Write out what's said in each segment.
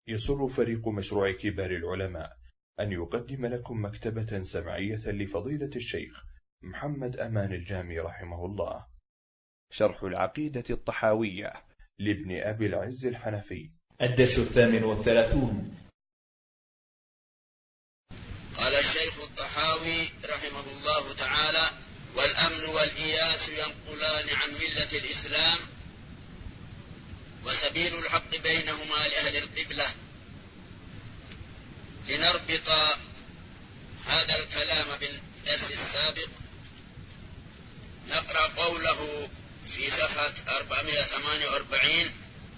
يسر فريق مشروع كبار العلماء أن يقدم لكم مكتبة سمعية لفضيلة الشيخ محمد أمان الجامي رحمه الله، شرح العقيدة الطحاوية لابن أبي العز الحنفي، الدرس 38. قال الشيخ الطحاوي رحمه الله تعالى: والأمن والإياس ينقلان عن ملة الإسلام، وسبيل الحق بينهما لأهل القبلة. لنربط هذا الكلام بالدرس السابق نقرأ قوله في صفحة 448: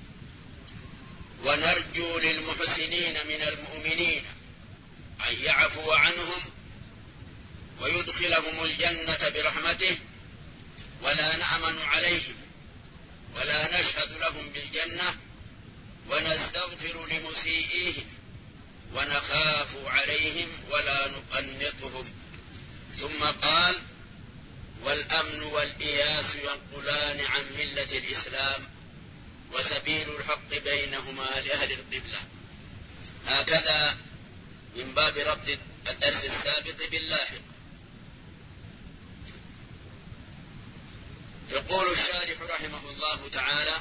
ونرجو للمحسنين من المؤمنين أن يعفو عنهم ويدخلهم الجنة برحمته، ولا نأمن عليهم ولا نشهد لهم بالجنة، ونستغفر لمسيئيهم ونخاف عليهم ولا نقنطهم. ثم قال: والأمن والإياس ينقلان عن ملة الإسلام، وسبيل الحق بينهما لأهل القبلة. هكذا من باب ربط الدرس السابق باللاحق. يقول الشارح رحمه الله تعالى: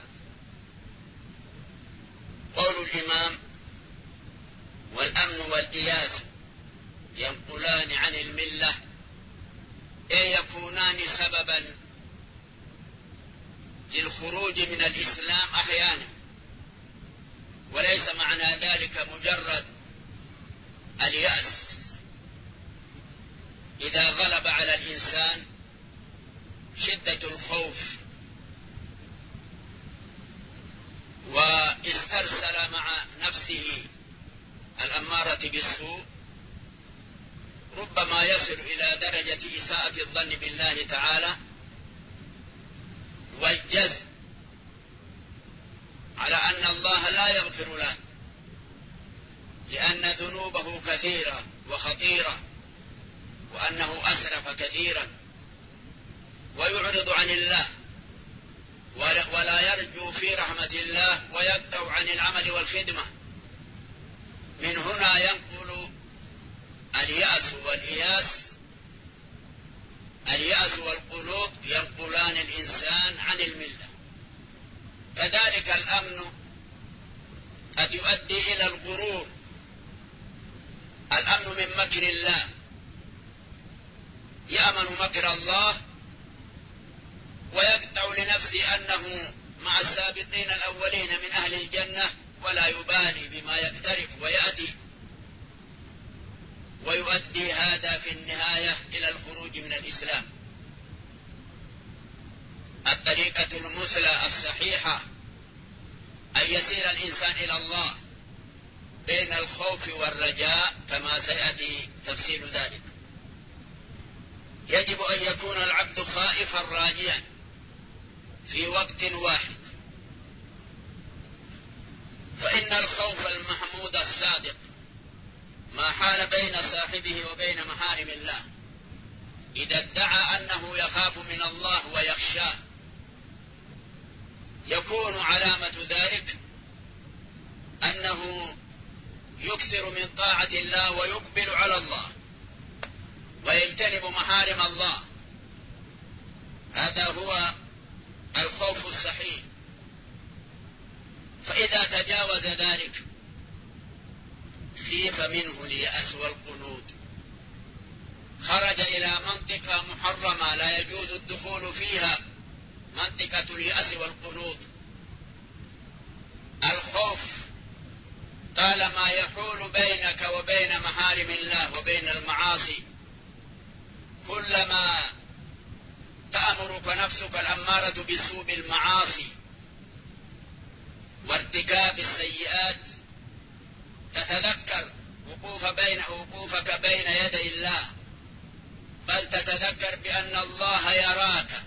قول الإمام: والأمن والإياس ينقلان عن الملة، أي يكونان سببا للخروج من الإسلام أحيانا، وليس معنى ذلك مجرد اليأس. إذا غلب على الإنسان شدة الخوف واسترسل مع نفسه الأمارة بالسوء، ربما يصل إلى درجة إساءة الظن بالله تعالى والجزم على أن الله لا يغفر له، لأن ذنوبه كثيرة وخطيرة، وأنه أسرف كثيرا ويعرض عن الله ولا يرجو في رحمة الله ويقطع عن العمل والخدمة. من هنا ينقل اليأس والإياس، اليأس والقنوط ينقلان الإنسان عن الملة. كذلك الأمن قد يؤدي إلى الغرور، الأمن من مكر الله، يأمن مكر الله ويقطع لنفسه أنه مع السابقين الأولين من أهل الجنة، ولا يبالي بما يقترف ويأتي، ويؤدي هذا في النهاية إلى الخروج من الإسلام. الطريقة المثلى الصحيحة أن يسير الإنسان إلى الله بين الخوف والرجاء، كما سيأتي تفصيل ذلك. يجب أن يكون العبد خائفا راجيا في وقت واحد، فإن الخوف المحمود الصادق ما حال بين صاحبه وبين محارم الله. إذا ادعى أنه يخاف من الله ويخشاه، يكون علامة ذلك أنه يكثر من طاعة الله ويقبل على الله ويجتنب محارم الله. هذا هو الخوف الصحيح. فإذا تجاوز ذلك خيف منه اليأس والقنوط، خرج إلى منطقة محرمة لا يجوز الدخول فيها، منطقة اليأس والقنوط. الخوف طالما يحول بينك وبين محارم الله وبين المعاصي، كلما تأمرك نفسك الأمارة بالسوء بالمعاصي وارتكاب السيئات، تتذكر وقوفك بين يدي الله، بل تتذكر بأن الله يراك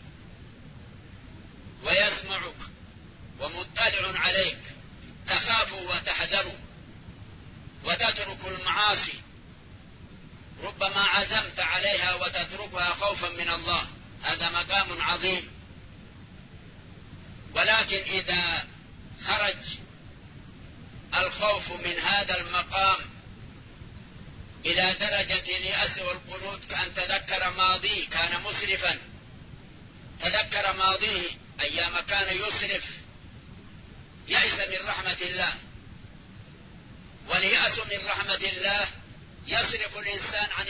ويسمعك ومطلع عليك، تخاف وتحذر وتترك المعاصي. ربما عزمت عليها وتتركها خوفا من الله، هذا مقام عظيم. ولكن إذا خرج الخوف من هذا المقام إلى درجة اليأس والقنوط كأن تذكر ماضيه كان مسرفا، تذكر ماضيه أيام كان يسرف، يأس من رحمة الله. واليأس من رحمة الله يصرف الإنسان عن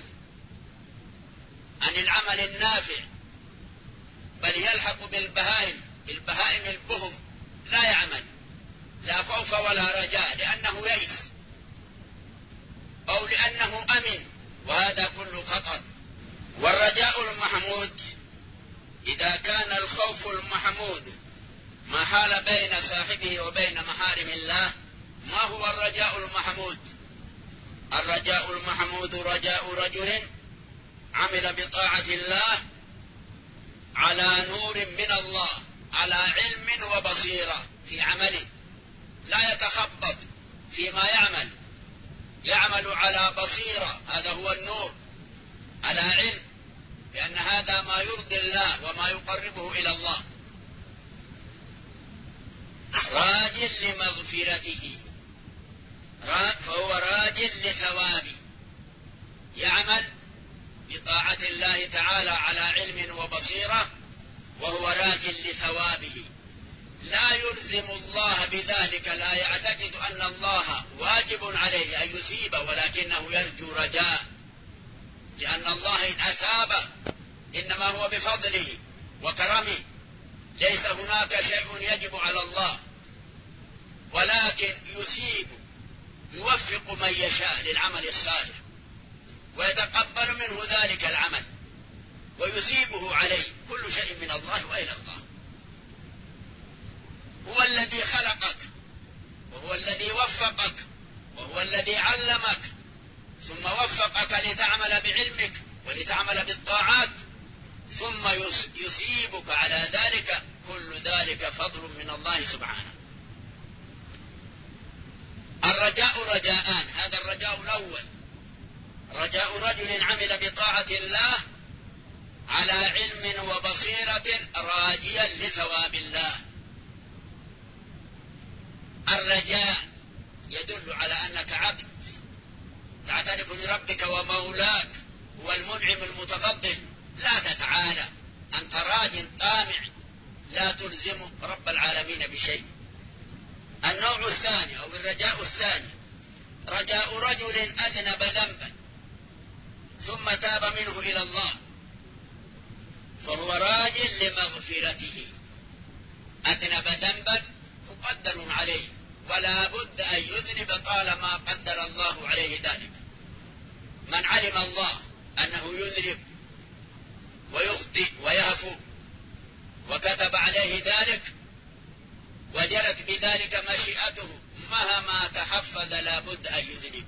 العمل النافع، بل يلحق بالبهائم البهم لا يعمل، لا خوف ولا رجاء، لأنه يئس أو لأنه أمن، وهذا كله خطر. والرجاء المحمود إذا كان الخوف المحمود ما حال بين صاحبه وبين محارم الله، ما هو الرجاء المحمود؟ الرجاء المحمود رجاء رجل عمل بطاعة الله على نور من الله، على علم وبصيرة في عمله، لا يتخبط فيما يعمل على بصيرة، هذا هو النور، على علم بأن هذا ما يرضي الله وما يقربه إلى الله، راج لمغفرته، فهو راج لثوابه، يعمل بطاعة الله تعالى على علم وبصيرة وهو راج لثوابه، لا يلزم الله بذلك، لا يعتقد أن الله واجب عليه أن يثيب، ولكنه يرجو رجاء، لأن الله إن أثاب إنما هو بفضله وكرمه، ليس هناك شيء يجب على الله، ولكن يثيب، يوفق من يشاء للعمل الصالح ويتقبل منه ذلك العمل ويثيبه عليه، كل شيء من الله وإلى الله. هو الذي خلقك وهو الذي وفقك وهو الذي علمك، ثم وفقك لتعمل بعلمك ولتعمل بالطاعات، ثم يثيبك على ذلك، كل ذلك فضل من الله سبحانه. الرجاء رجاءان، هذا الرجاء الأول رجاء رجل عمل بطاعة الله على علم وبصيرة راجيا لثواب الله. الرجاء يدل على أنك عبد تعترف لربك ومولاك هو المنعم المتفضل، لا تتعالى، أنت راج طامع لا تلزم رب العالمين بشيء. النوع الثاني أو الرجاء الثاني رجاء رجل أذنب ذنبا ثم تاب منه إلى الله، فهو راج لمغفرته. أذنب ذنبا مقدر عليه ولا بد أن يذنب طالما قدر الله عليه ذلك. من علم الله أنه يذنب ويخطئ ويهفو وكتب عليه ذلك وجرت بذلك مشيئته، مهما تحفظ لا بد أن يذنب،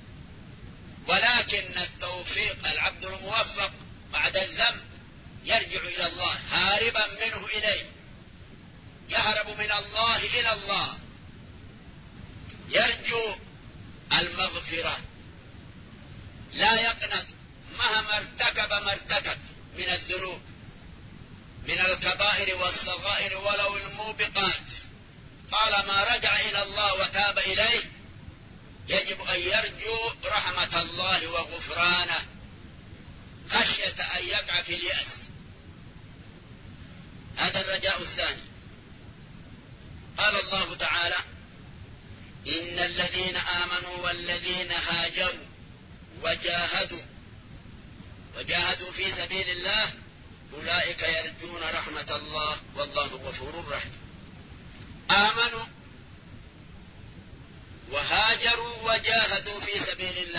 ولكن التوفيق العبد الموفق بعد الذنب يرجع إلى الله هاربا منه إليه، يهرب من الله إلى الله، يرجو المغفرة، لا يقنط مهما ارتكب ما ارتكب من الذنوب من الكبائر والصغائر ولو الموبقات، طالما رجع إلى الله وتاب إليه يجب أن يرجو رحمة الله وغفرانه خشية أن يقع في اليأس. هذا الرجاء الثاني. قال الله تعالى: إن الذين آمنوا والذين هاجروا وجاهدوا في سبيل الله أولئك يرجون رحمة الله والله غفور رحيم. آمنوا وهاجروا وجاهدوا في سبيل الله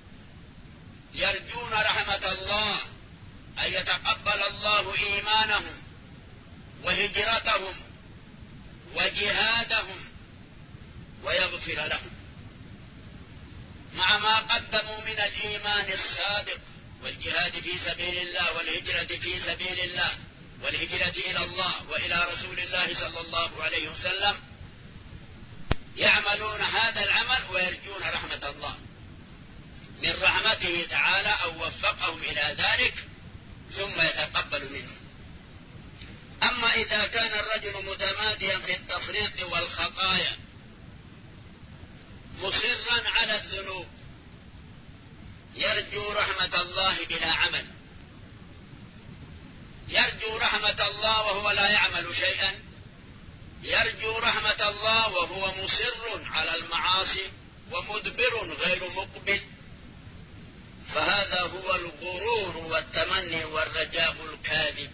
يرجون رحمة الله، أن يتقبل الله إيمانهم وهجرتهم وجهادهم ويغفر لهم مع ما قدموا من الإيمان الصادق والجهاد في سبيل الله والهجرة في سبيل الله والهجرة إلى الله وإلى رسول الله صلى الله عليه وسلم، يعملون هذا العمل ويرجون رحمة الله من رحمته تعالى أو وفقهم إلى ذلك ثم يتقبل منه. أما إذا كان الرجل متماديا في التفريط والخطايا الله بلا عمل، يرجو رحمة الله وهو لا يعمل شيئا، يرجو رحمة الله وهو مصر على المعاصي ومدبر غير مقبل، فهذا هو الغرور والتمني والرجاء الكاذب،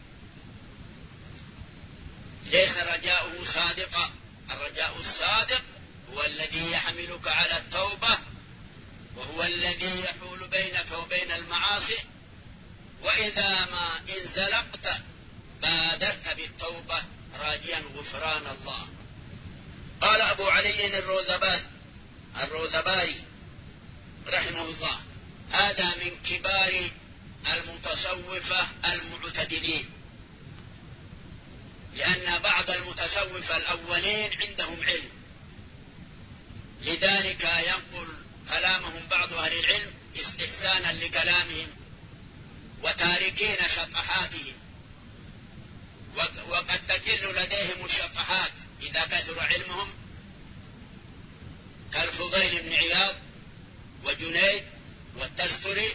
ليس رجاؤه صادقا. الرجاء الصادق هو الذي يحملك على التوبة، وهو الذي يحول بينك وبين المعاصي، وإذا ما انزلقت بادرت بالتوبة راجيا غفران الله. قال أبو علي الروذباري رحمه الله: هذا من كبار المتصوفة المعتدلين، لأن بعض المتصوفة الأولين عندهم علم، لذلك ينقل كلامهم بعض أهل العلم استحسانا لكلامهم وتاركين شطحاتهم، وقد تجل لديهم الشطحات إذا كثر علمهم، كالفضيل بن عياض وجنيد والتستري،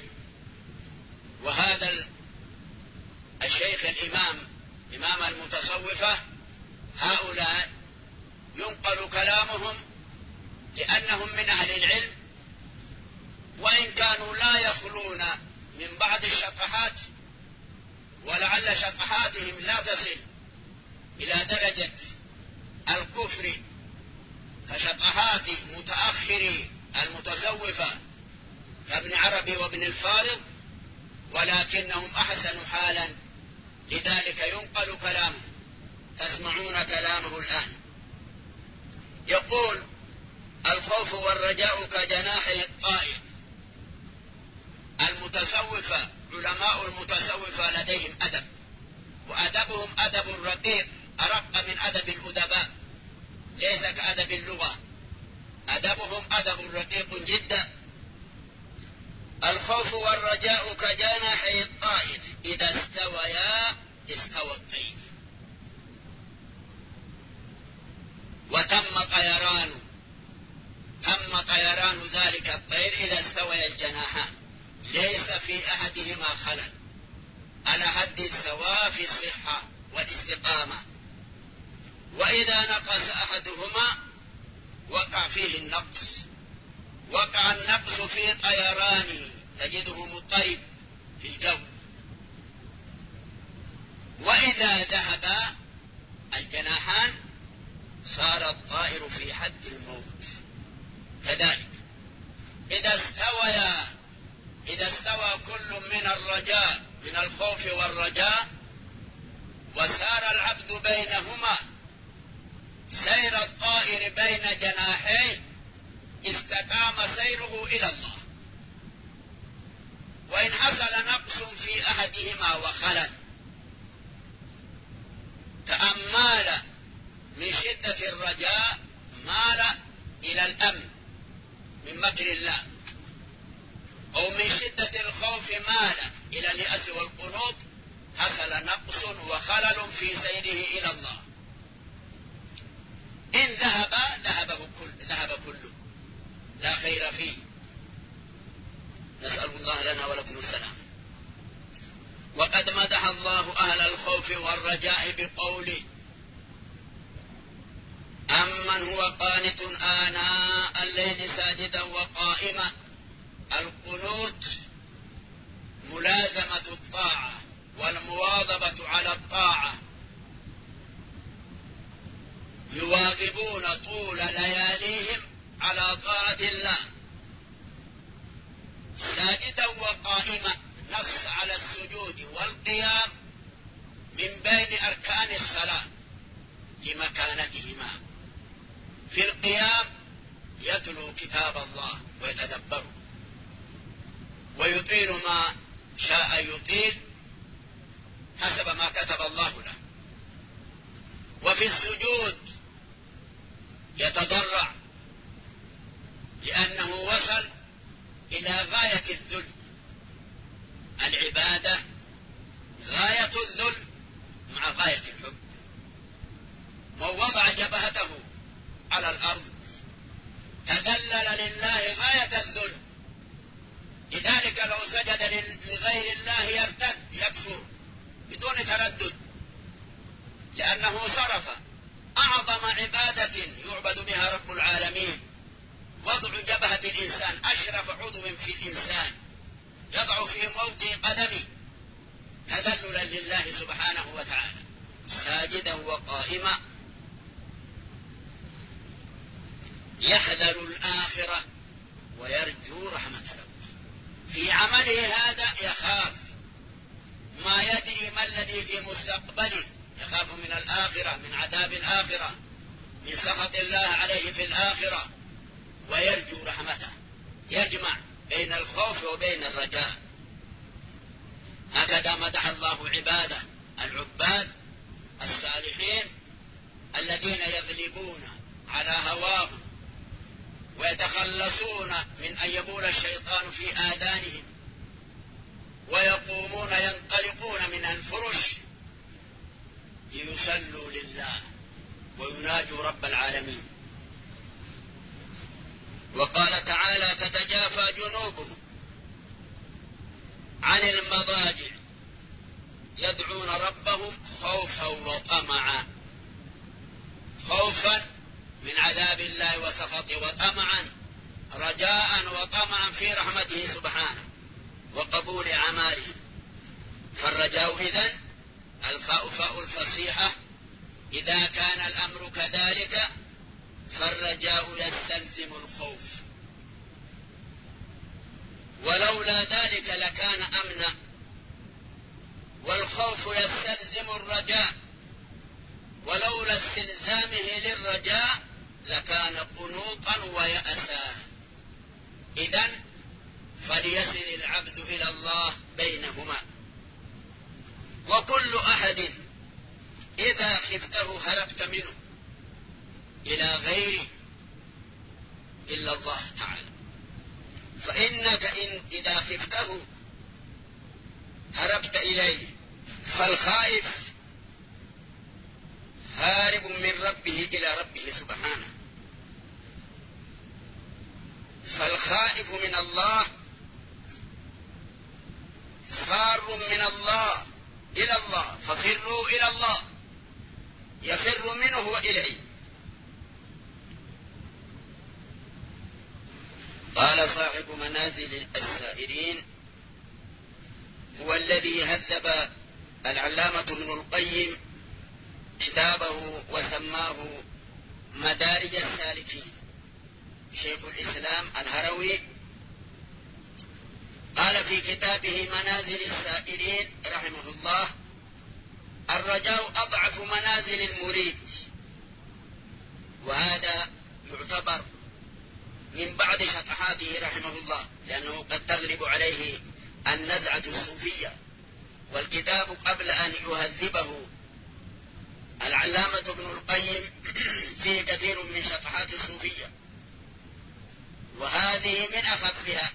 وهذا الشيخ الإمام إمام المتصوفة. هؤلاء ينقل كلامهم لأنهم من أهل العلم، وإن كانوا لا يخلون من بعض الشطحات، ولعل شطحاتهم لا تصل إلى درجة الكفر كشطحات متأخري المتصوفة كابن عربي وابن الفارض، ولكنهم أحسن حالا، لذلك ينقل كلامه. تسمعون كلامه الآن. يقول: الخوف والرجاء كجناحي الطائر. المتصوفة علماء المتصوفة لديهم أدب، وأدبهم أدب رقيق أرق من أدب الأدباء، ليس كأدب اللغة، أدبهم أدب رقيق جدا. الخوف والرجاء كجناحي الطائر، إذا استويا استوى الطير، وتم طيران ذلك الطير إذا استوى الجناحان، ليس في أحدهما خلل، على حد السواء في الصحة والاستقامة. وإذا نقص أحدهما وقع فيه النقص، وقع النقص في طيرانه، تجده مضطرب في الجو. وإذا ذهب الجناحان صار الطائر في حد الموت. كذلك إذا استوى كل من الرجاء، من الخوف والرجاء، وسار العبد بينهما سير الطائر بين جناحيه، استقام سيره إلى الله. وإن حصل نقص في أحدهما وخلل، تأمل من شدة الرجاء مال إلى الأمن من مكر الله، أو من شدة الخوف مال إلى اليأس والقنوط، حصل نقص وخلل في سيره إلى الله. إن ذهب كله، لا خير فيه. نسأل الله لنا ولكم السلام. وقد مدح الله أهل الخوف والرجاء بقوله: أمن هو قانت آناء الليل ساجدا وقائما. القنوت ملازمة الطاعة والمواظبة على الطاعة، يواظبون طول لياليهم على طاعة الله، ساجدا وقائما، نص على السجود والقيام من بين أركان الصلاة لمكانتهما. في القيام يتلو كتاب الله ويتدبر ويطيل ما شاء يطيل حسب ما كتب الله له. وفي السجود يتضرع، لأنه وصل إلى غاية الذل. العبادة غاية الذل مع غاية الحب. ووضع جبهته على الأرض تذلل لله غاية الذل. لذلك لو سجد لله الدار الآخرة ويرجو رحمة ربه. في عمله هذا يخاف، ما يدري ما الذي في مستقبله، يخاف من الآخرة، من عذاب الآخرة، من سخط الله عليه في الآخرة، ويرجو رحمته، يجمع بين الخوف وبين الرجاء. هكذا مدح الله عباده العباد الصالحين الذين يغلبون على هواهم ويتخلصون من أن يبول الشيطان في آذانهم، ويقومون ينطلقون من الفرش ليصلوا لله ويناجوا رب العالمين. وقال تعالى: تتجافى جنوبهم عن المضاجع يدعون ربهم خوفا وطمعا، خوفا من عذاب الله وسخطه، وطمعا رجاء وطمعا في رحمته سبحانه وقبول أعمالهم. فالرجاء إذن الفاء فاء الفصيحة، إذا كان الأمر كذلك فالرجاء يستلزم الخوف، ولولا ذلك لكان أمنا، والخوف يستلزم الرجاء، ولولا استلزامه للرجاء لكان قنوطا ويأسا. إذن فليسر العبد إلى الله بينهما. وكل أحد إذا خفته هربت منه إلى غيره إلا الله تعالى. فإنك إذا خفته هربت إليه، فالخائف هارب من ربه إلى ربه سبحانه. فالخائف من الله فار من الله إلى الله، ففروا إلى الله، يفر منه وإليه. قال صاحب منازل السائرين: هو الذي هذب العلامة ابن القيم كتابه وسماه مدارج السالكين. شيخ الإسلام الهروي قال في كتابه منازل السائرين رحمه الله: الرجاء أضعف منازل المريد. وهذا يعتبر من بعض شطحاته رحمه الله، لأنه قد تغلب عليه النزعة الصوفية، والكتاب قبل أن يهذبه العلامة ابن القيم فيه كثير من شطحات الصوفية، وهذه من أخفها.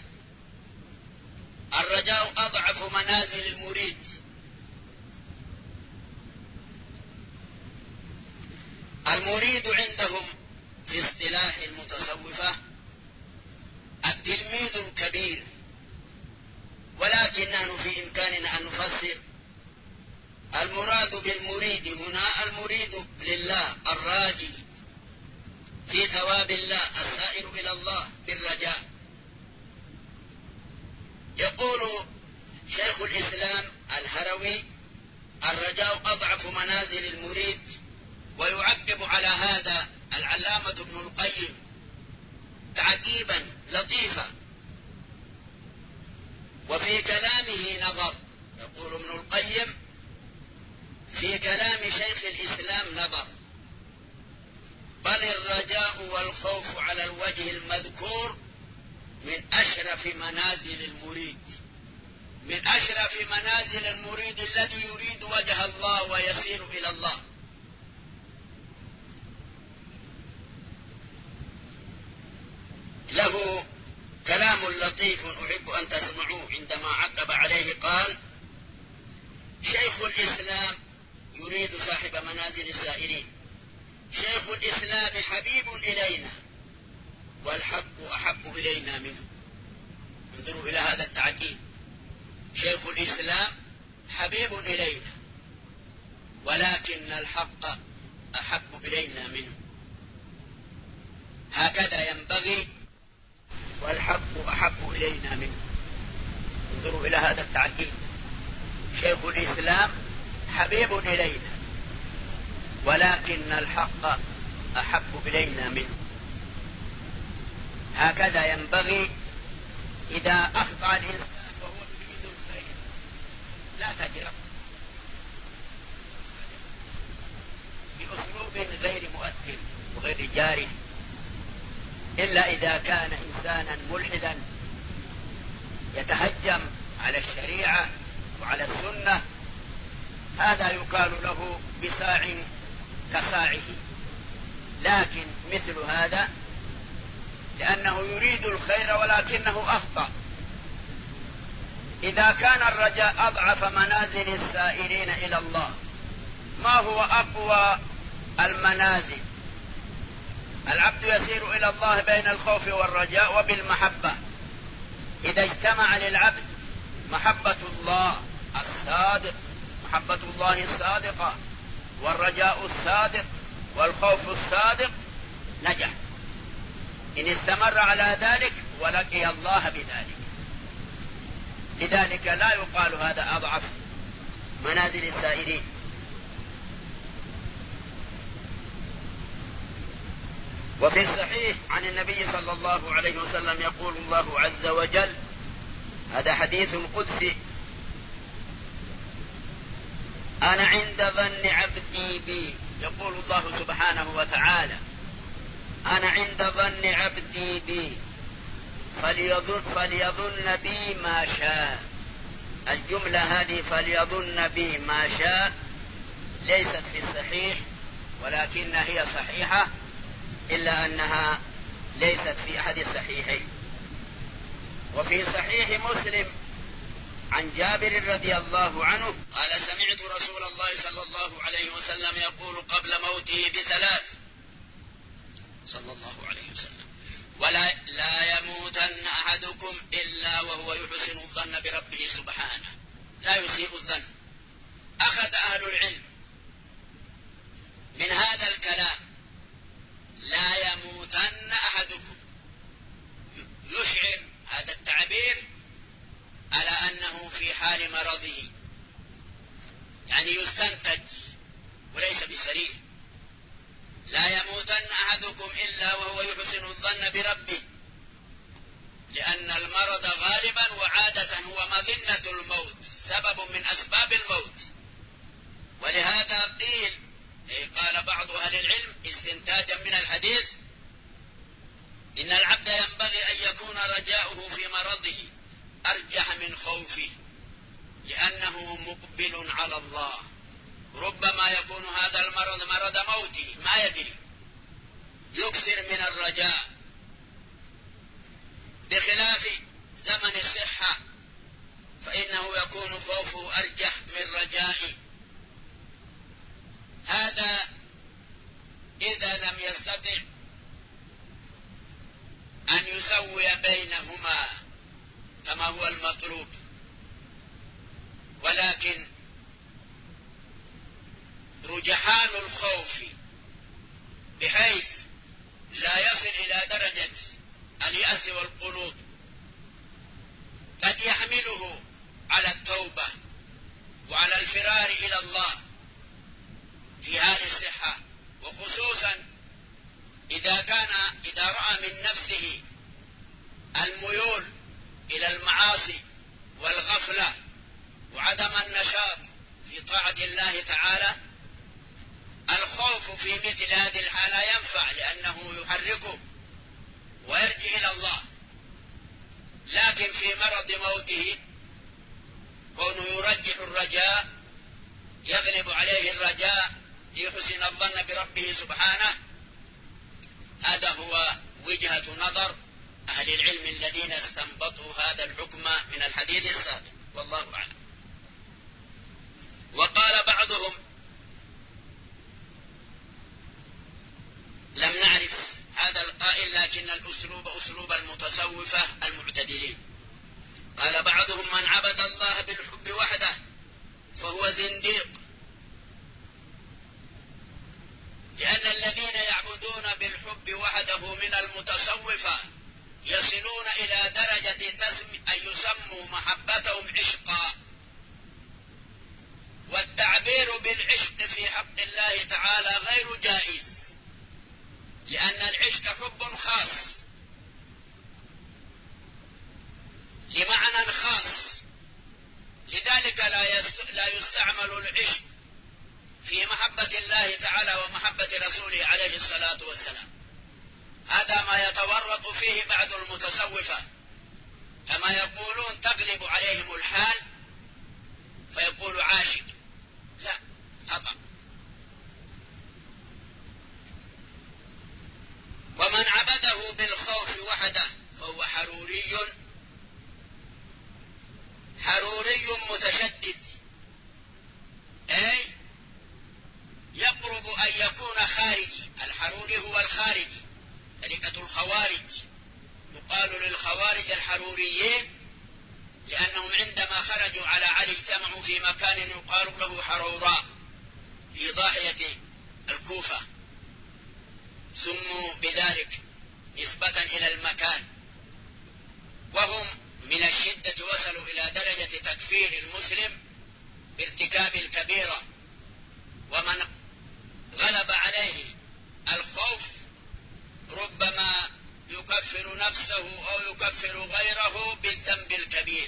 الرجاء أضعف منازل المريد. المريد عندهم في اصطلاح المتصوفة التلميذ الكبير، ولكن نحن في إمكاننا أن نفسر المراد بالمريد هنا المريد لله الراجي في ثواب الله السائر إلى الله بالرجاء. يقول شيخ الإسلام الهروي: الرجاء أضعف منازل المريد. ويعقب على هذا العلامة ابن القيم تعقيبا لطيفا، وفي كلامه نظر. يقول ابن القيم: في كلام شيخ الإسلام نظر، بل الرجاء والخوف على الوجه المذكور من أشرف منازل المريد، من أشرف منازل المريد الذي يريد وجه الله ويسير إلى الله. له كلام لطيف أحب أن تسمعوه عندما عقب عليه. قال: شيخ الإسلام يريد صاحب منازل السائرين: شيخ الإسلام حبيب إلينا والحق أحب إلينا منه. انظروا إلى هذا التعقيب: شيخ الإسلام حبيب إلينا ولكن الحق أحب إلينا منه. هكذا ينبغي، والحق أحب إلينا منه. انظروا إلى هذا التعقيب: شيخ الإسلام حبيب إلينا ولكن الحق أحب إلينا منه. هكذا ينبغي إذا أخطأ الإنسان وهو يريد الخير لا تجرأ بأسلوب غير مؤثر وغير جارح، إلا إذا كان إنسانا ملحدا يتهجم على الشريعة وعلى السنة، هذا يقال له بساع كساعه. لكن مثل هذا لأنه يريد الخير ولكنه أخطأ. إذا كان الرجاء أضعف منازل السائرين إلى الله، ما هو أقوى المنازل؟ العبد يسير إلى الله بين الخوف والرجاء وبالمحبة. إذا اجتمع للعبد محبة الله الصادق، محبة الله الصادقة، والرجاء الصادق، والخوف الصادق، نجح. إن استمر على ذلك ولقي الله بذلك. لذلك لا يقال هذا أضعف منازل السائرين. وفي الصحيح عن النبي صلى الله عليه وسلم يقول الله عز وجل، هذا حديث قدسي: أنا عند ظن عبدي بي. يقول الله سبحانه وتعالى: أنا عند ظن عبدي بي فليظن بي ما شاء. الجملة هذه فليظن بي ما شاء ليست في الصحيح، ولكن هي صحيحة، إلا أنها ليست في أحد الصحيحين. وفي صحيح مسلم عن جابر رضي الله عنه قال: سمعت رسول الله صلى الله عليه وسلم يقول قبل موته ب3 صلى الله عليه وسلم: لا يموتن أحدكم إلا وهو يحسن الظن بربه سبحانه، لا يسيء الظن. أخذ أهل العلم من هذا الكلام لا يموتن أحدكم، يشعر هذا التعبير على أنه في حال مرضه، يعني يستنتج وليس بسريع. لا يموتن أحدكم إلا وهو يحسن الظن بربه، لأن المرض غالبا وعادة هو مظنة الموت، سبب من أسباب الموت. ولهذا قال بعض أهل العلم استنتاجا من الحديث: إن العبد ينبغي أن يكون رجاؤه في مرضه أرجح من خوفه، لأنه مقبل على الله. ربما يكون هذا المرض مرض موته، ما يدري، يكثر من الرجاء، بخلاف زمن الصحة فإنه يكون خوفه أرجح من رجائه. هذا إذا لم يستطع أن يسوي بينهما كما هو المطلوب، ولكن رجحان الخوف بحيث لا يصل إلى درجة اليأس والقنوط قد يحمله على التوبة وعلى الفرار إلى الله في حال الصحة، وخصوصا إذا رأى من نفسه الميول إلى المعاصي والغفلة وعدم النشاط في طاعة الله تعالى. الخوف في مثل هذه الحالة ينفع، لأنه يحركه ويرجع إلى الله. لكن في مرض موته كونه يرجح الرجاء، يغلب عليه الرجاء ليحسن الظن بربه سبحانه. هذا هو وجهة نظر أهل العلم الذين استنبطوا هذا الحكم من الحديث السابق، والله أعلم. وقال بعضهم: لم نعرف هذا القائل، لكن الأسلوب أسلوب المتصوفة المعتدلين. قال بعضهم: من عبد الله بالحب وحده فهو زنديق، لأن الذين يعبدون بالحب وحده من المتصوفة يصلون إلى درجة أن يسموا محبتهم عشقا، والتعبير بالعشق في حق الله تعالى غير جائز، لأن العشق حب خاص المتصوفة كما يقولون تغلب عليهم الحال فيقول عاشق، لا، خطأ. ومن عبده بالخوف وحده فهو حروري متشدد، أي يقرب أن يكون خارجي. الحروري هو الخارجي، طريقة الخوارج. يقال للخوارج الحروريين لأنهم عندما خرجوا على علي اجتمعوا في مكان يقال له حروراء في ضاحية الكوفة، سموا بذلك نسبة إلى المكان. وهم من الشدة وصلوا إلى درجة تكفير المسلم بارتكاب الكبيرة. ومن غلب عليه الخوف ربما يكفر نفسه أو يكفر غيره بالذنب الكبير.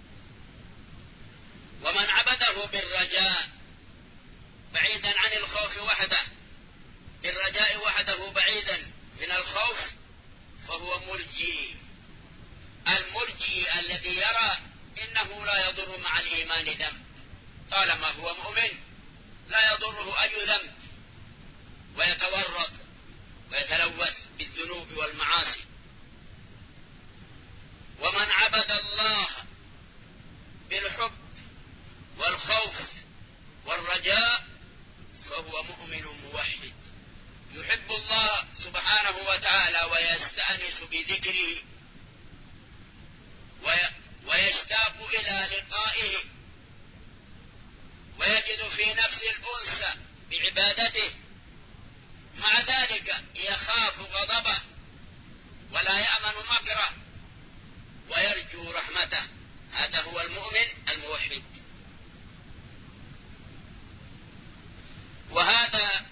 ومن عبده بالرجاء بعيدا عن الخوف وحده، بالرجاء وحده بعيدا من الخوف، فهو مرجئ. المرجئ الذي يرى إنه لا يضر مع الإيمان ذنب، طالما هو مؤمن لا يضره أي ذنب، ويتورط ويتلوث بالذنوب والمعاصي. ومن عبد الله بالحب والخوف والرجاء فهو مؤمن موحد، يحب الله سبحانه وتعالى ويستأنس بذكره ويشتاق إلى لقائه، ويجد في نفس الأنس بعبادته، مع ذلك يخاف غضبه ولا يأمن مكره ويرجو رحمته. هذا هو المؤمن الموحد. وهذا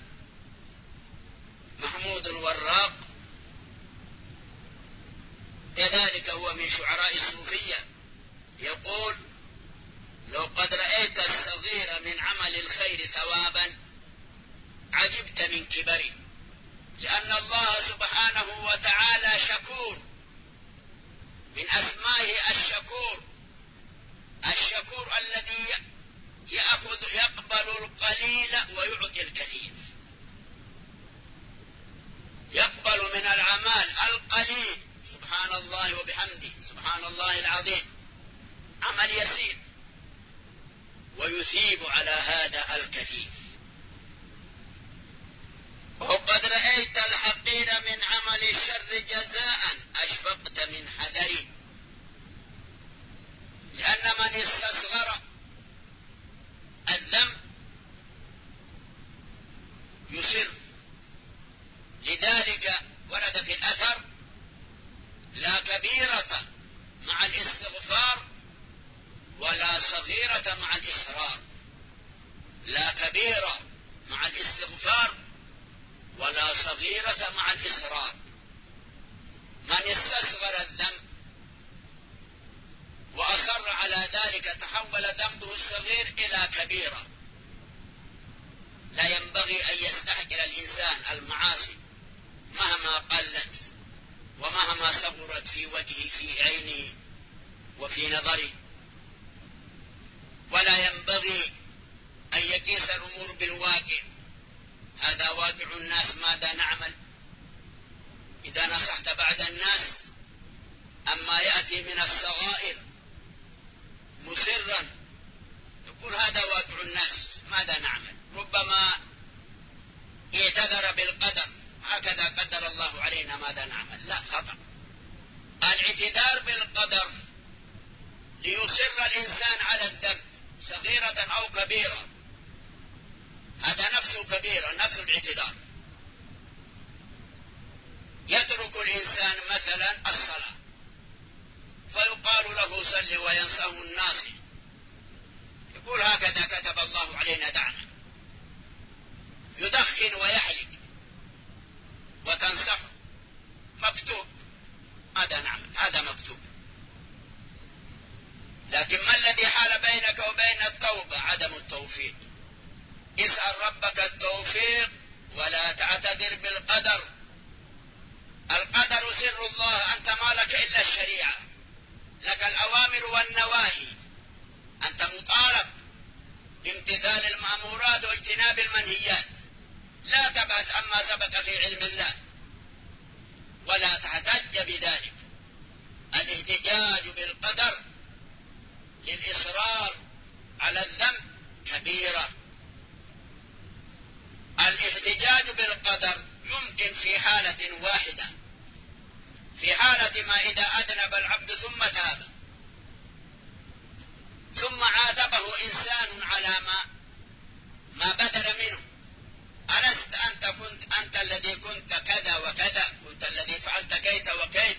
محمود الوراق كذلك هو من شعراء الصوفية، يقول: لو قد رأيت الصغير من عمل الخير ثوابا عجبت من كبره، لأن الله سبحانه وتعالى شكور، من أسمائه الشكور، الشكور الذي يقبل القليل ويعطي الكثير، يقبل من العمال القليل، سبحان الله وبحمده، سبحان الله العظيم، عمل يسير، ويثيب على هذا الكثير. وقد رأيت الحقير من عمل الشر جزاء أشفقت من حذره، لأن من استصغر الذنب يصر. لذلك ورد في الأثر: لا كبيرة مع الاستغفار ولا صغيرة مع الإصرار. لا كبيرة مع الاستغفار ولا صغيرة مع الإصرار. من استصغر الذنب وأصر على ذلك تحول ذنبه الصغير إلى كبيرة. لا ينبغي أن يستحقر الإنسان المعاصي مهما قلت ومهما صغرت في وجهه، في عينه وفي نظره. ولا ينبغي أن يقيس الأمور بالواقع. هذا واقع الناس، ماذا نعمل؟ إذا نصحت بعد الناس أما يأتي من الصغائر مسرا، يقول هذا واقع الناس، ماذا نعمل؟ ربما اعتذر بالقدر، هكذا قدر الله علينا، ماذا نعمل؟ لا، خطأ. الاعتذار بالقدر ليصر الإنسان على الذنب صغيرة أو كبيرة، هذا نفسه كبيرة، نفس الاعتذار. يترك الإنسان مثلا الصلاة فيقال له صل وينساه الناس، يقول هكذا كتب الله علينا، دعنا. يدخن ويحلق وتنصحه، مكتوب، ماذا نعمل؟ هذا مكتوب. لكن ما الذي حال بينك وبين التوبة؟ عدم التوفيق. اسأل ربك التوفيق ولا تعتذر بالقدر. القدر سر الله، أنت ما لك إلا صفة ما إذا أذنب العبد ثم تاب ثم عاتبه إنسان على ما بدل منه، ألست أنت الذي كنت كذا وكذا، كنت الذي فعلت كيت وكيت،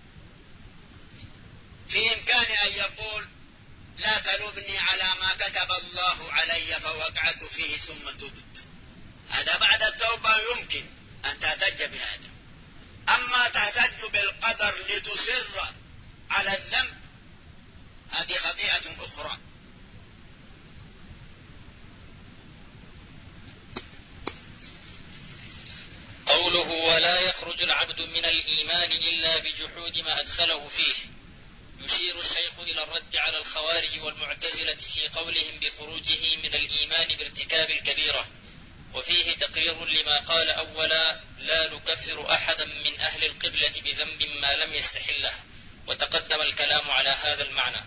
في إمكان أن يقول لا تلومني على ما كتب الله علي فوقعت فيه ثم تبت. هذا بعد التوبة يمكن أن تحتج بهذا. أما تحتج بالقدر لتصر على الذنب هذه خطيئة أخرى. قوله ولا يخرج العبد من الإيمان إلا بجحود ما أدخله فيه، يشير الشيخ إلى الرد على الخوارج والمعتزلة في قولهم بخروجه من الإيمان بارتكاب الكبيرة، وفيه تقرير لما قال أولا لا نكفر أحدا من أهل القبلة بذنب ما لم يستحله، وتقدم الكلام على هذا المعنى.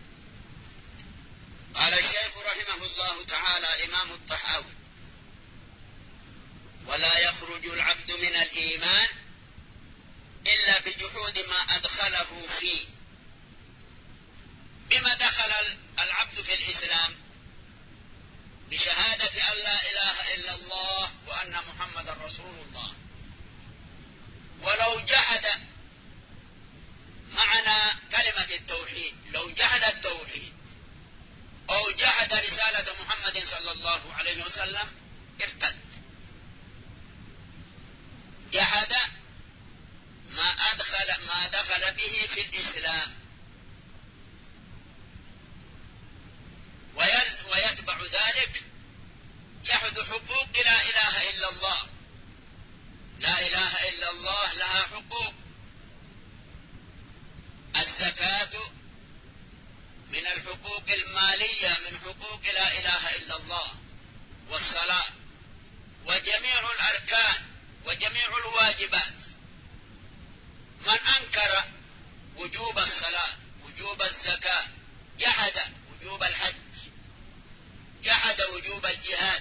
قال الشيخ رحمه الله تعالى الإمام الطحاوي ولا يخرج العبد من الإيمان إلا بجحود ما أدخله فيه. بما دخل العبد في الإسلام؟ بشهادة أن لا إله إلا الله وأن محمد رسول الله. ولو جحد معنى كلمة التوحيد، لو جحد التوحيد أو جحد رسالة محمد صلى الله عليه وسلم ارتد. جحد ما دخل به في الإسلام، ويتبع ذلك جحد حقوق لا إله إلا الله. لا إله إلا الله لها حقوق. الزكاة من الحقوق المالية من حقوق لا إله إلا الله، والصلاة وجميع الأركان وجميع الواجبات. من أنكر وجوب الصلاة وجوب الزكاة جحد وجوب الحج، جحد وجوب الجهاد،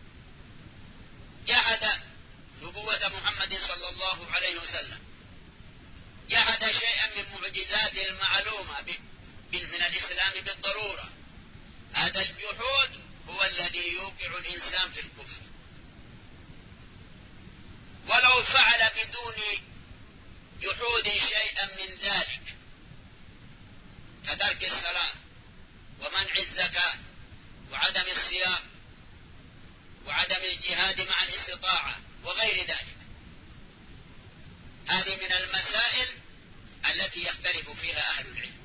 جحد نبوة محمد صلى الله عليه وسلم، جحد شيئا من معجزات المعلومة من الإسلام بالضرورة. هذا الجحود هو الذي يوقع الإنسان في الكفر. ولو فعل بدون جحود شيئا من ذلك كترك الصلاة ومنع الزكاة وعدم الصيام وعدم الجهاد مع الاستطاعة وغير ذلك، هذه من المسائل التي يختلف فيها أهل العلم.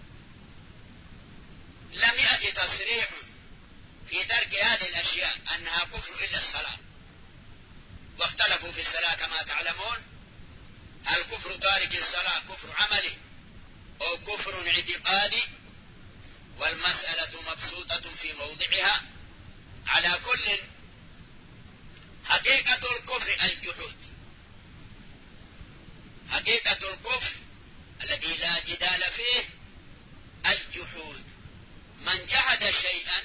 لم يأتي تصريح في ترك هذه الأشياء أنها كفر إلا الصلاة، واختلفوا في الصلاة كما تعلمون، هل كفر تارك الصلاة كفر عملي أو كفر اعتقادي؟ والمسألة مبسوطة في موضعها. على كل، حقيقة الكفر الجحود، حقيقة الكفر الذي لا جدال فيه الجحود. من جحد شيئا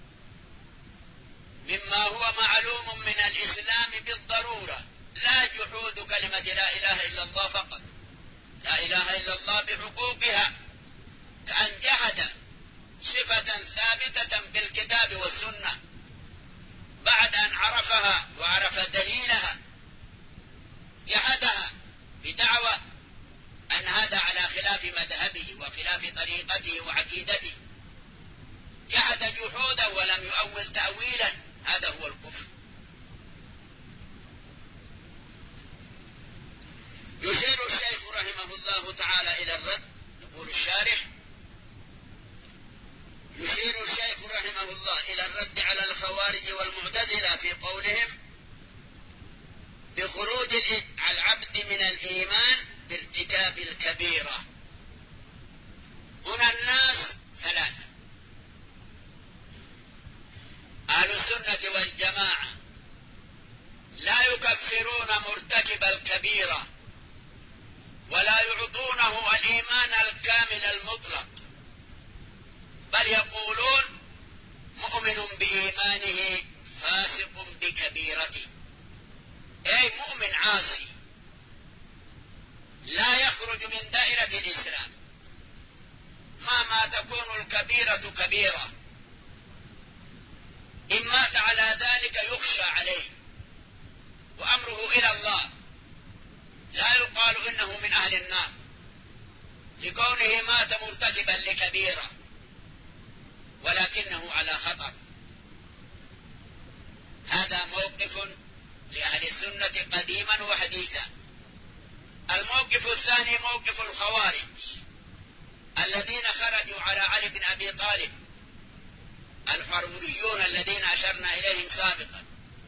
مما هو معلوم من الإسلام بالضرورة، لا جحود كلمة لا إله إلا الله فقط، لا إله إلا الله بحقوقها، كأن جحد صفة ثابتة بالكتاب والسنة بعد أن عرفها وعرف دليلها، جحدها بدعوى أن هذا على خلاف مذهبه وخلاف طريقته وعقيدته، جحد جحودا ولم يؤول تأويلا، هذا هو الكفر. يشير الشيخ رحمه الله تعالى إلى الرد، يقول الشارح يشير الشيخ رحمه الله إلى الرد على الخوارج والمعتزلة في قولهم بخروج العبد من الإيمان بارتكاب الكبيرة. هنا الناس ثلاثة: أهل السنة والجماعة لا يكفرون مرتكب الكبيرة ولا يعطونه الإيمان الكامل المطلق، بل يقولون مؤمن بإيمانه فاسق بكبيرته، أي مؤمن عاصي لا يخرج من دائرة الإسلام. كبيرة، إن مات على ذلك يخشى عليه وأمره إلى الله، لا يقال إنه من أهل النار لكونه مات مرتكبا لكبيرة، ولكنه على خطر. هذا موقف لأهل السنة قديما وحديثا. الموقف الثاني موقف الخوارج الذين خرجوا على علي بن أبي طالب، الحروريون الذين أشرنا إليهم سابقا.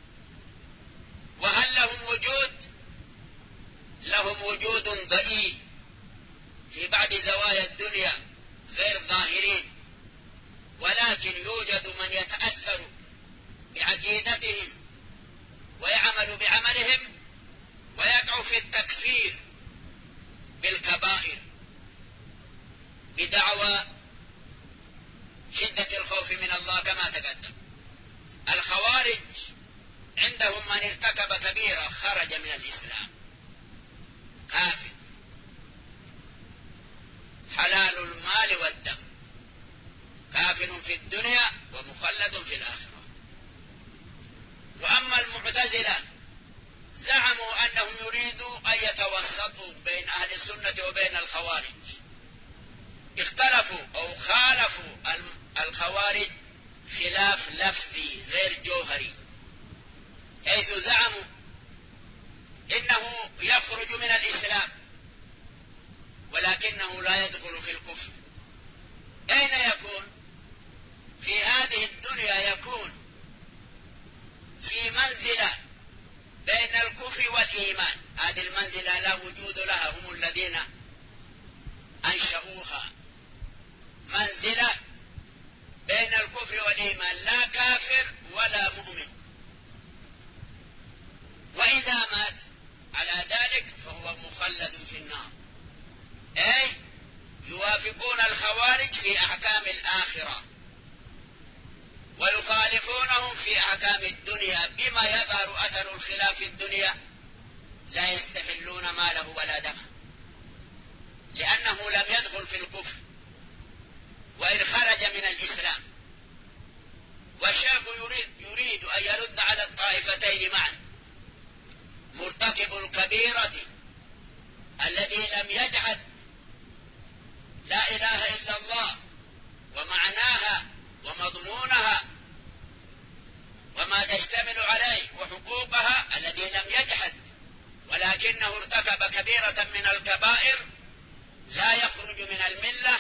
وهل لهم وجود؟ لهم وجود ضئيل في بعض زوايا الدنيا غير ظاهرين، ولكن يوجد من يتأثر بعقيدتهم ويعمل بعملهم ويقع في التكفير بالكبائر بدعوى شدة الخوف من الله كما تقدم. الخوارج عندهم من ارتكب كبيرة خرج من الإسلام كافر، حلال المال والدم، كافر في الدنيا ومخلد في الآخرة. وأما المعتزلة زعموا أنهم يريدوا أن يتوسطوا بين أهل السنة وبين الخوارج، اختلفوا أو خالفوا الخوارج خلاف لفظي غير جوهري، حيث زعموا إنه يخرج من الإسلام ولكنه لا يدخل في الكفر. أين يكون؟ في هذه الدنيا يكون في منزلة بين الكفر والإيمان، هذه المنزلة لا وجود لها، هم الذين أنشأوها، منزلة بين الكفر والإيمان، لا كافر ولا مؤمن. وإذا مات على ذلك فهو مخلد في النار، أي يوافقون الخوارج في أحكام الآخرة ويخالفونهم في أحكام الدنيا، بما يظهر أثر الخلاف في الدنيا لا يستحلون ماله ولا دمه، لأنه لم يدخل في الكفر وإن خرج من الإسلام. والشيخ يريد أن يرد على الطائفتين معا، مرتكب الكبيرة الذي لم يجحد لا إله إلا الله ومعناها ومضمونها وما تشتمل عليه وحقوقها، الذي لم يجحد ولكنه ارتكب كبيرة من الكبائر، لا يخرج من الملة،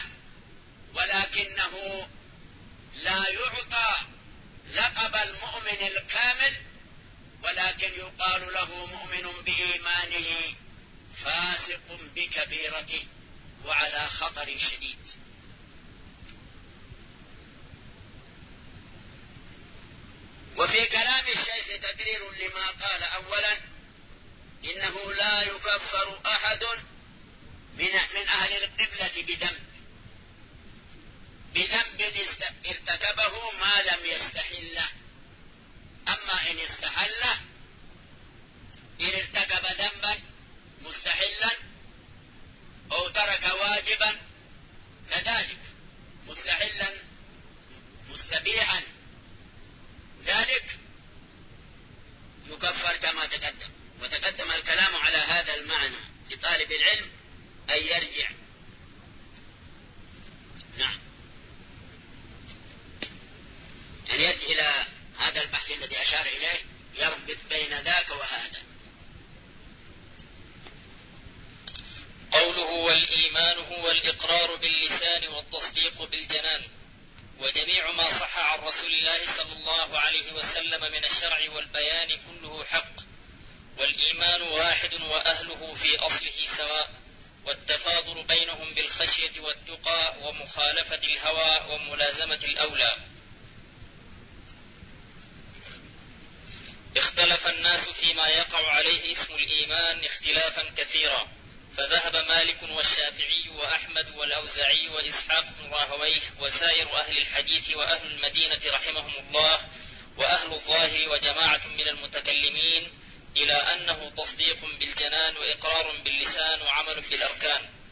ولكنه لا يعطى لقب المؤمن الكامل، ولكن يقال له مؤمن بإيمانه فاسق بكبيرته وعلى خطر شديد. وفي كلام الشيخ تقرير لما قال. أولا، إنه لا يكفر أحد من أهل القبلة بذنب ارتكبه ما لم يستحله. أما إن استحله، إن ارتكب ذنبا مستحلا أو ترك واجبا كذلك مستحلا مستبيحا، ذلك يكفر كما تقدم. وتقدم الكلام على هذا المعنى لطالب العلم أن يرجع. نعم، أن يرجع إلى هذا البحث الذي أشار إليه، يربط بين ذاك وهذا. قوله والإيمان هو الإقرار باللسان والتصديق بالجنان، وجميع ما صح عن رسول الله صلى الله عليه وسلم من الشرع والبيان كله حق، والإيمان واحد وأهله في أصله سواء، والتفاضل بينهم بالخشية والتقى ومخالفة الهوى وملازمة الأولى. اختلف الناس فيما يقع عليه اسم الإيمان اختلافا كثيرا، فذهب مالك والشافعي وأحمد والأوزاعي وإسحاق بن راهويه وسائر أهل الحديث وأهل المدينة رحمهم الله وأهل الظاهر وجماعة من المتكلمين إلى أنه تصديق بالجنان وإقرار باللسان وعمل بالأركان.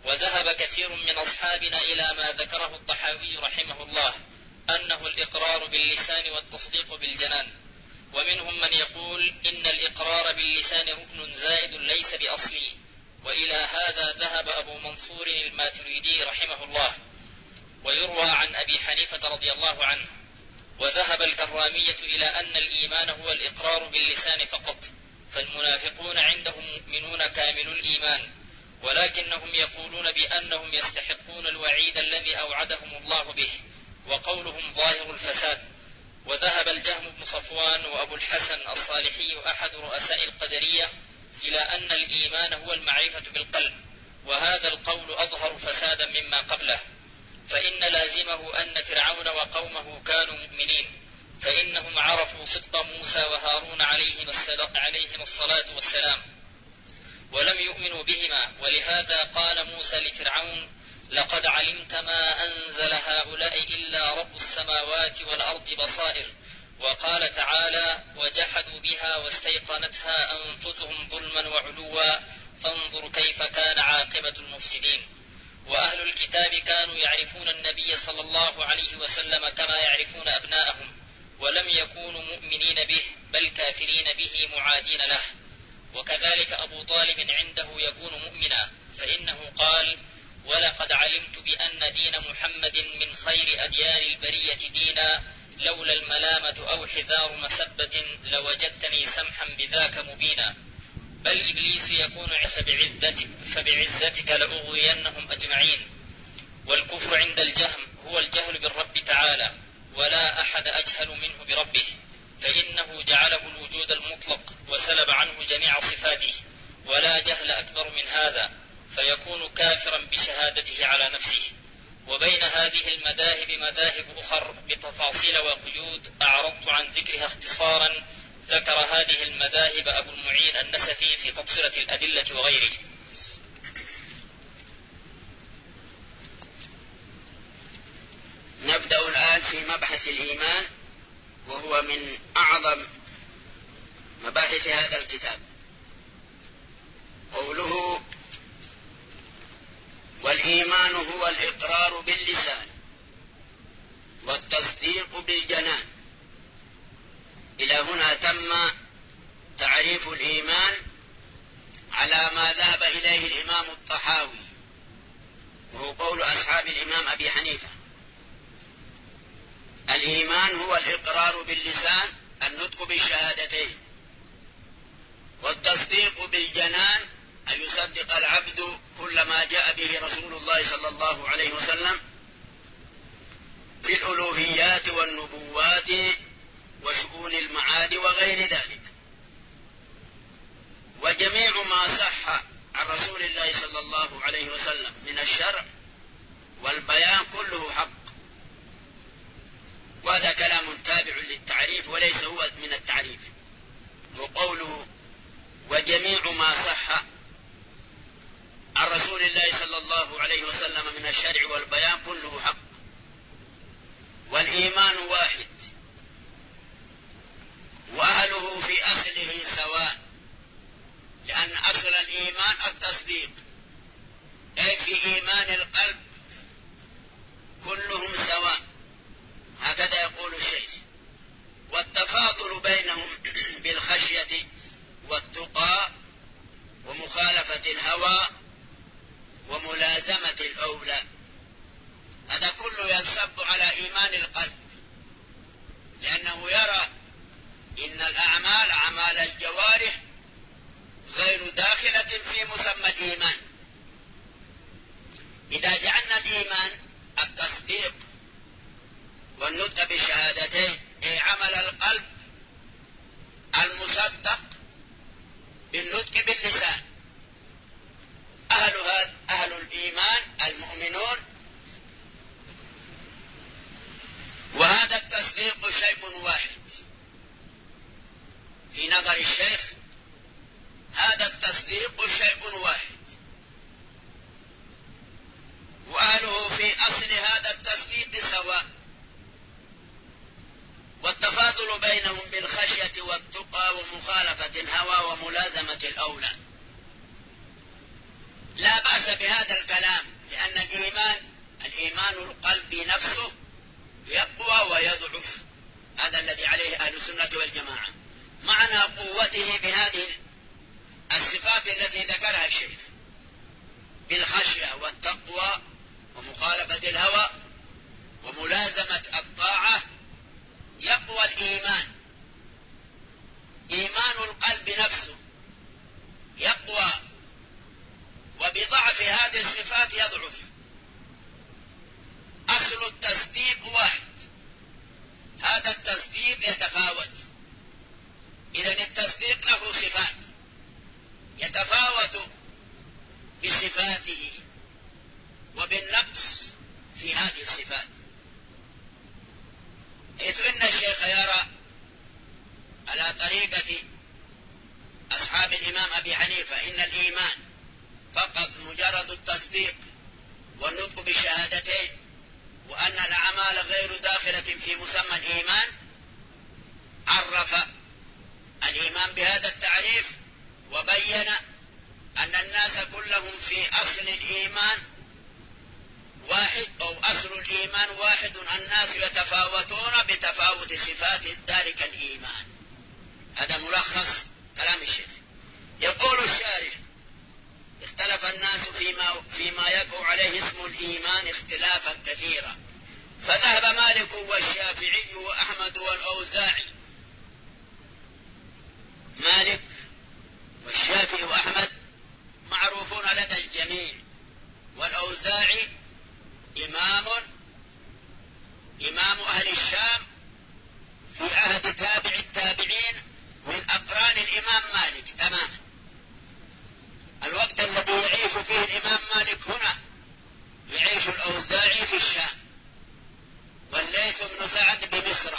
وذهب كثير من أصحابنا إلى ما ذكره الطحاوي رحمه الله أنه الإقرار باللسان والتصديق بالجنان، ومنهم من يقول إن الإقرار باللسان ركن زائد ليس بأصلي، وإلى هذا ذهب أبو منصور الماتريدي رحمه الله، ويروى عن أبي حنيفة رضي الله عنه. وذهب الكرامية إلى أن الإيمان هو الإقرار باللسان فقط، فالمنافقون عندهم مؤمنون كامل الإيمان، ولكنهم يقولون بأنهم يستحقون الوعيد الذي أوعدهم الله به، وقولهم ظاهر الفساد. وذهب الجهم بن صفوان وأبو الحسن الصالحي أحد رؤساء القدرية إلى أن الإيمان هو المعرفة بالقلب، وهذا القول أظهر فسادا مما قبله، فإن لازمه أن فرعون وقومه كانوا مؤمنين، فإنهم عرفوا صدق موسى وهارون عليهم الصلاة والسلام، ولم يؤمنوا بهما. ولهذا قال موسى لفرعون: لقد علمت ما أنزل هؤلاء إلا رب السماوات والأرض بصائر. وقال تعالى: وجحدوا بها واستيقنتها أنفسهم ظلما وعلوا فانظر كيف كان عاقبة المفسدين. وأهل الكتاب كانوا يعرفون النبي صلى الله عليه وسلم كما يعرفون أبناءهم، ولم يكونوا مؤمنين به بل كافرين به معادين له. وكذلك أبو طالب عنده يكون مؤمنا، فإنه قال: ولقد علمت بأن دين محمد من خير أديان البرية دينا، لولا الملامة أو حذار مسبة لوجدتني سمحا بذاك مبينا. بل إبليس يكون فبعزتك لأغوينهم أجمعين. والكفر عند الجهم هو الجهل بالرب تعالى، ولا أحد أجهل منه بربه، فإنه جعله الوجود المطلق وسلب عنه جميع صفاته، ولا جهل أكبر من هذا، فيكون كافرا بشهادته على نفسه. وبين هذه المذاهب مذاهب أخر بتفاصيل وقيود أعرضت عن ذكرها اختصارا. ذكر هذه المذاهب أبو المعين النسفي في تبصرة الأدلة وغيره. نبدأ الآن في مبحث الإيمان، وهو من أعظم مباحث هذا الكتاب. قوله: والإيمان هو الإقرار باللسان والتصديق بالجنان. إلى هنا تم تعريف الإيمان على ما ذهب إليه الإمام الطحاوي، وهو قول أصحاب الإمام أبي حنيفة. الإيمان هو الإقرار باللسان، النطق بالشهادتين، والتصديق بالجنان أن يصدق العبد كل ما جاء به رسول الله صلى الله عليه وسلم في الألوهيات والنبوات وشؤون المعاد وغير ذلك. وجميع ما صح عن رسول الله صلى الله عليه وسلم من الشرع والبيان كله حق. وهذا كلام تابع للتعريف وليس هو من التعريف. وقوله: وجميع ما صح عن رسول الله صلى الله عليه وسلم من الشرع والبيان كله حق. والإيمان واحد، وأهله في أصله سواء، لأن أصل الإيمان التصديق، أي في إيمان القلب كلهم سواء، هكذا يقول الشيخ. والتفاضل بينهم بالخشية والتقى ومخالفة الهوى وملازمة الأولى، هذا كله ينصب على إيمان القلب، لأنه يرى إن الأعمال أعمال الجوارح غير داخلة في مسمى الإيمان. إذا الهوى وملازمة الطاعة يقوى الإيمان. إيمان القلب نفسه يقوى، وبضعف هذه الصفات يضعف. أصل التصديق واحد، هذا التصديق يتفاوت. إذن التصديق له صفات يتفاوت بصفاته وبالنقص في هذه الصفات، حيث إن الشيخ يرى على طريقة أصحاب الإمام أبي حنيفة إن الإيمان فقط مجرد التصديق والنطق بالشهادتين، وأن الأعمال غير داخلة في مسمى الإيمان. عرف الإيمان بهذا التعريف وبين أن الناس كلهم في أصل الإيمان واحد، أو أصل الإيمان واحد، الناس يتفاوتون بتفاوت صفات ذلك الإيمان. هذا ملخص كلام الشيخ. يقول الشارح: اختلف الناس فيما يقع عليه اسم الإيمان اختلافا كثيرا، فذهب مالك والشافعي وأحمد والأوزاعي. مالك والشافعي وأحمد معروفون لدى الجميع، والأوزاعي إمام أهل الشام في عهد تابع التابعين، من أقران الإمام مالك تماما. الوقت الذي يعيش فيه الإمام مالك هنا يعيش الأوزاعي في الشام، والليث بن سعد بمصر،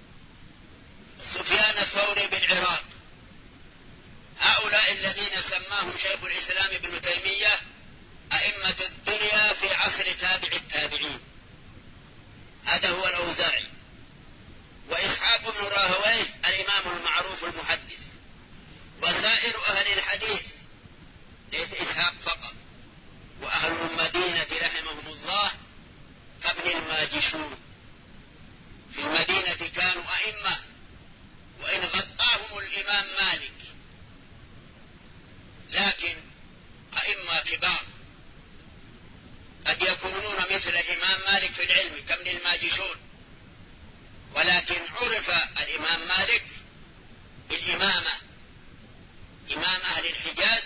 وسفيان الثوري بالعراق. هؤلاء الذين سماهم شيخ الإسلام ابن تيمية أئمة الدنيا في عصر تابع التابعين. هذا هو الأوزاعي. وإسحاق بن راهويه الإمام المعروف المحدث. وسائر أهل الحديث ليس إسحاق فقط، وأهل المدينة رحمهم الله كابن الماجشون في المدينة كانوا أئمة، وإن غطاهم الإمام مالك، لكن أئمة كبار قد يكونون مثل الإمام مالك في العلم كابن الماجشون، ولكن عرف الإمام مالك بالإمامة، إمام أهل الحجاز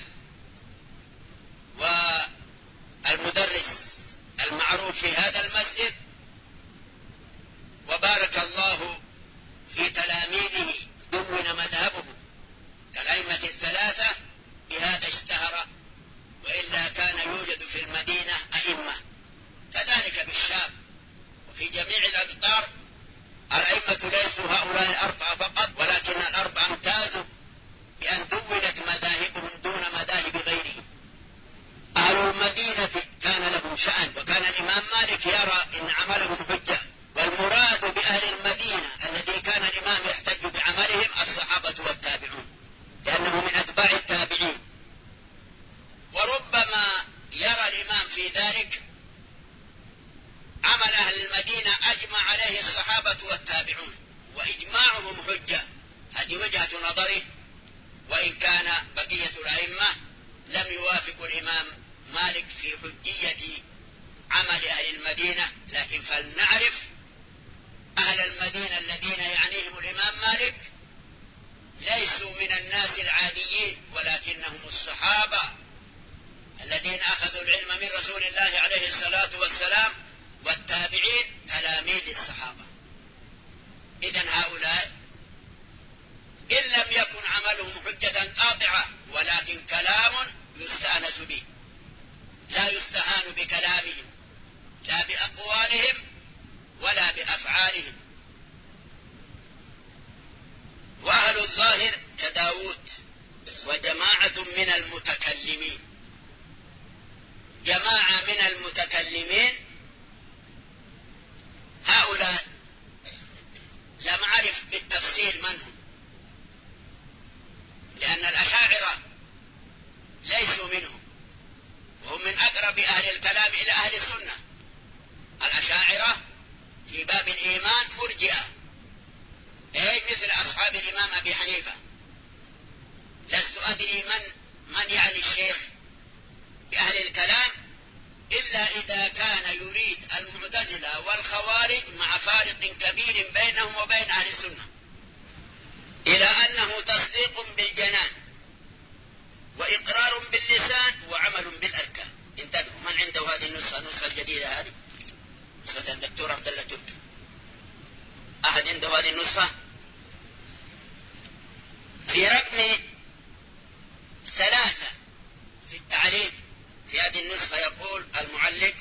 والمدرس المعروف في هذا المسجد. وبارك الله في تلاميذه، دون مذهبه كالأئمة الثلاثة، بهذا اشتهر، وإلا كان يوجد في المدينة أئمة. كذلك بالشام وفي جميع الأقطار الأئمة ليسوا هؤلاء الأربعة فقط، ولكن الأربعة امتازوا بأن دونت مذاهبهم دون مذاهب غيرهم. أهل المدينة كان لهم شأن، وكان الإمام مالك يرى إن عملهم حجة. والمراد بأهل المدينة الذي كان الإمام يحتج بعملهم الصحابة والتابعون، لأنه من أتباع التابعين. وربما يرى الإمام في ذلك عمل أهل المدينة أجمع عليه الصحابة والتابعون، وإجماعهم حجة. هذه وجهة نظره، وإن كان بقية الأئمة لم يوافقوا الإمام مالك في حجية عمل أهل المدينة. لكن فلنعرف أهل المدينة الذين يعنيهم الإمام مالك ليسوا من الناس العاديين، ولكنهم الصحابة الذين أخذوا العلم من رسول الله عليه الصلاة والسلام، والتابعين تلاميذ الصحابة. إذن هؤلاء إن لم يكن عملهم حجة قاطعة، ولكن كلام يستأنس به، لا يستهان بكلامهم، لا بأقوالهم ولا بأفعالهم. وأهل الظاهر كداود وجماعة من المتكلمين، جماعة من المتكلمين هؤلاء لم أعرف بالتفصيل من هم، لأن الأشاعرة ليسوا منهم، وهم من أقرب أهل الكلام إلى أهل السنة الخوارج مع فارق كبير بينهم وبين أهل السنة، إلى أنه تصديق بالجنان وإقرار باللسان وعمل بالأركان. انتبهوا، من عنده هذه النسخة الجديدة هذه، نسخة الدكتور عبد الله تركي، أحد عنده هذه النسخة؟ في رقم 3 في التعليق في هذه النسخة يقول المعلق: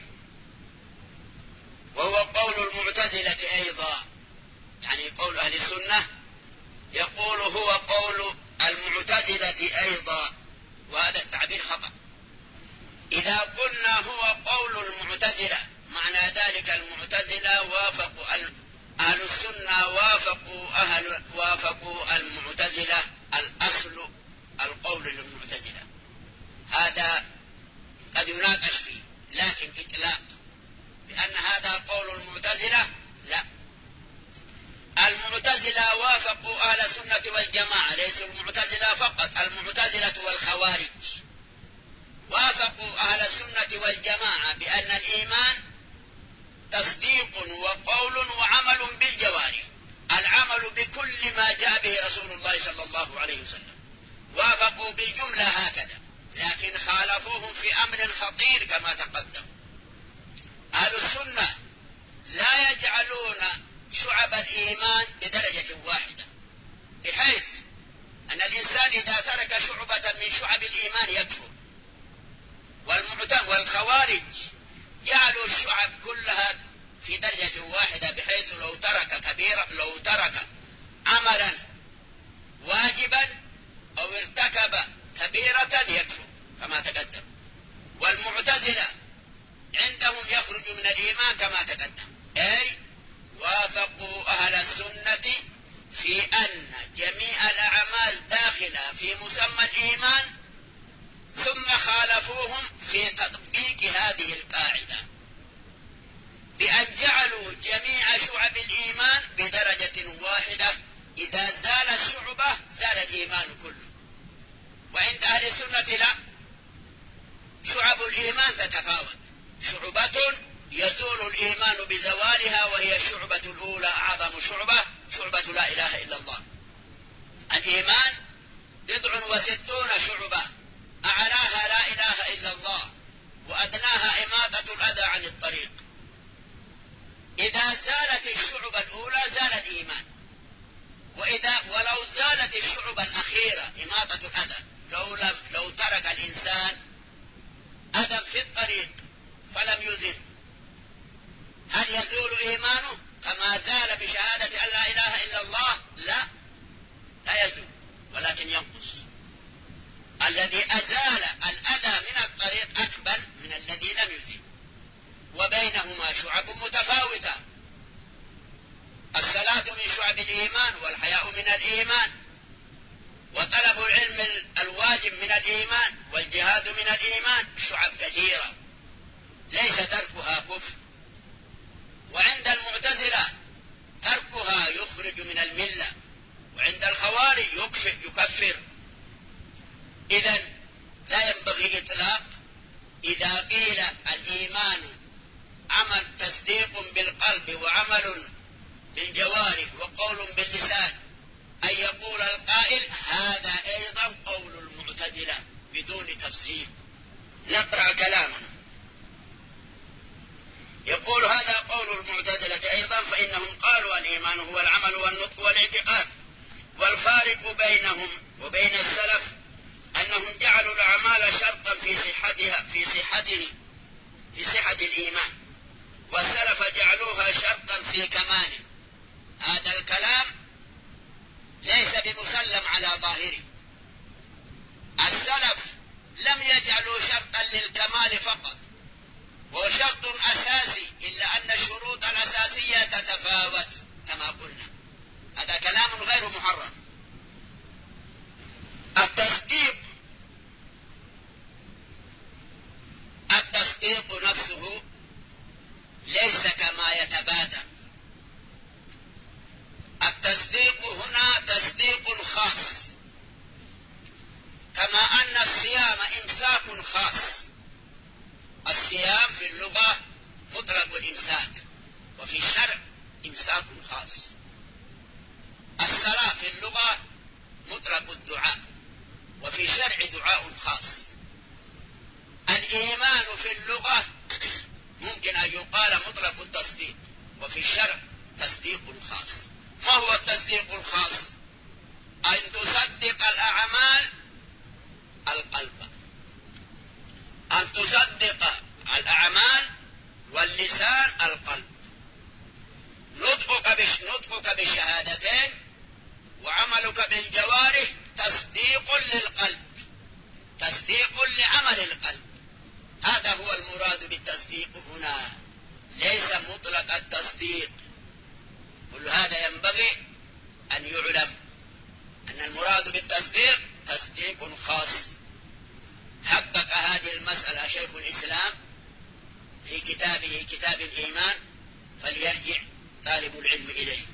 وهو قول المعتزلة أيضا، يعني قول أهل السنة، يقول هو قول المعتزلة أيضا، وهذا التعبير خطأ. إذا قلنا هو قول المعتزلة معنى ذلك المعتزلة وافقوا أهل السنة وافقوا المعتزلة، الأصل القول للمعتزلة، هذا قد يناقش فيه، لكن إطلاق بأن هذا قول المعتزلة لا. المعتزلة وافقوا أهل السنة والجماعة، ليس المعتزلة فقط، المعتزلة والخوارج وافقوا أهل السنة والجماعة بأن الإيمان تصديق وقول وعمل بالجوارح، العمل بكل ما جاء به رسول الله صلى الله عليه وسلم، وافقوا بالجملة هكذا، لكن خالفوهم في أمر خطير كما تقدم. أهل السنة لا يجعلون شعب الإيمان بدرجة واحدة، بحيث أن الإنسان إذا ترك شعبة من شعب الإيمان يكفر، والخوارج جعلوا الشعب كلها في درجة واحدة، بحيث لو ترك عملا واجبا أو ارتكب كبيرة يكفر كما تقدم. والمعتزلة عندهم يخرج من الإيمان كما تقدم، أي وافقوا أهل السنة في أن جميع الأعمال داخلة في مسمى الإيمان، ثم خالفوهم في تطبيق هذه القاعدة بأن جعلوا جميع شعب الإيمان بدرجة واحدة، إذا زال الشعبة زال الإيمان كله. وعند أهل السنة لا، شعب الإيمان تتفاوت، شعبة يزول الإيمان بزوالها، وهي الشعبة الأولى أعظم شعبة لا إله إلا الله. الإيمان 69 شعبة، أعلاها لا إله إلا الله، وأدناها إماطة الأذى عن الطريق. إذا زالت الشعبة الأولى زال الإيمان، ولو زالت الشعبة الأخيرة إماطة الأذى، لو ترك الإنسان أذى في الطريق فلم يزل، هل يزول إيمانه كما زال بشهادة أن لا إله إلا الله؟ لا يزول، ولكن ينقص. الذي أزال الأذى من الطريق أكبر من الذي لم يزل، وبينهما شعب متفاوتة. الصلاة من شعب الإيمان، والحياء من الإيمان، وطلب العلم الواجب من الإيمان، والجهاد من الإيمان، شعب كثيرة ليس تركها كفر. وعند المعتزلة تركها يخرج من الملة، وعند الخوارج يكفر. إذن لا ينبغي إطلاق إذا قيل الإيمان عمل تصديق بالقلب وعمل بالجوارح وقول باللسان، أن يقول القائل هذا أيضا قول المعتزلة بدون تفصيل. نقرأ كلامه، يقول هذا قول المعتزلة أيضا، فإنهم قالوا الإيمان هو العمل والنطق والاعتقاد، والفارق بينهم وبين السلف أنهم جعلوا الأعمال شرطا في صحة الإيمان، والسلف جعلوها شرطا في كماله. هذا الكلام ليس بمسلم على ظاهره. السلف لم يجعلوا شرطا للكمال فقط، وهو شرط أساسي، إلا أن الشروط الأساسية تتفاوت كما قلنا. هذا كلام غير محرر. التصديق نفسه ليس كما يتبادر. التصديق هنا تصديق خاص، كما أن الصيام إمساك خاص. الصيام في اللغة مطلق الإمساك، وفي إطلاق خاص. الصلاة في اللغة مطلق الدعاء، وفي الشرع دعاء خاص. الإيمان في اللغة ممكن أن يقال مطلق التصديق، وفي الشرع تصديق خاص. ما هو التصديق الخاص؟ أن تصدق الأعمال القلب، أن تصدق الأعمال واللسان القلب. نطقك بالشهادتين وعملك بالجوارح تصديق للقلب، تصديق لعمل القلب. هذا هو المراد بالتصديق هنا، ليس مطلق التصديق. كل هذا ينبغي أن يعلم أن المراد بالتصديق تصديق خاص. حقق هذه المسألة شيخ الإسلام في كتابه كتاب الإيمان، فليرجع طالب العلم إليه.